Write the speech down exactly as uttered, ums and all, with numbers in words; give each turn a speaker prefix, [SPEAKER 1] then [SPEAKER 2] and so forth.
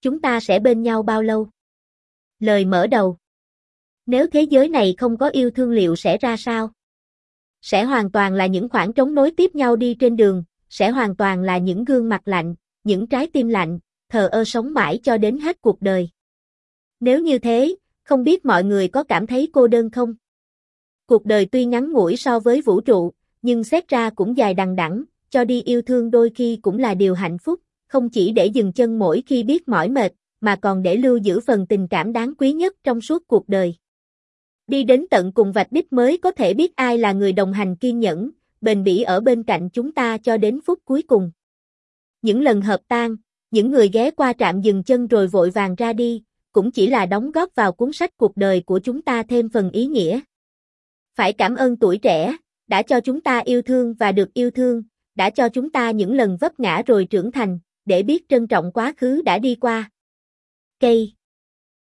[SPEAKER 1] chúng ta sẽ bên nhau bao lâu? Lời mở đầu. Nếu thế giới này không có yêu thương liệu sẽ ra sao? Sẽ hoàn toàn là những khoảng trống nối tiếp nhau đi trên đường, sẽ hoàn toàn là những gương mặt lạnh, những trái tim lạnh, thờ ơ sống mãi cho đến hết cuộc đời. Nếu như thế, không biết mọi người có cảm thấy cô đơn không? Cuộc đời tuy ngắn ngủi so với vũ trụ, nhưng xét ra cũng dài đằng đẵng, cho đi yêu thương đôi khi cũng là điều hạnh phúc, không chỉ để dừng chân mỗi khi biết mỏi mệt, mà còn để lưu giữ phần tình cảm đáng quý nhất trong suốt cuộc đời. Đi đến tận cùng vạch đích mới có thể biết ai là người đồng hành kiên nhẫn, bền bỉ ở bên cạnh chúng ta cho đến phút cuối cùng. Những lần hợp tan, những người ghé qua trạm dừng chân rồi vội vàng ra đi, cũng chỉ là đóng góp vào cuốn sách cuộc đời của chúng ta thêm phần ý nghĩa. Phải cảm ơn tuổi trẻ, đã cho chúng ta yêu thương và được yêu thương, đã cho chúng ta những lần vấp ngã rồi trưởng thành, để biết trân trọng quá khứ đã đi qua. Cây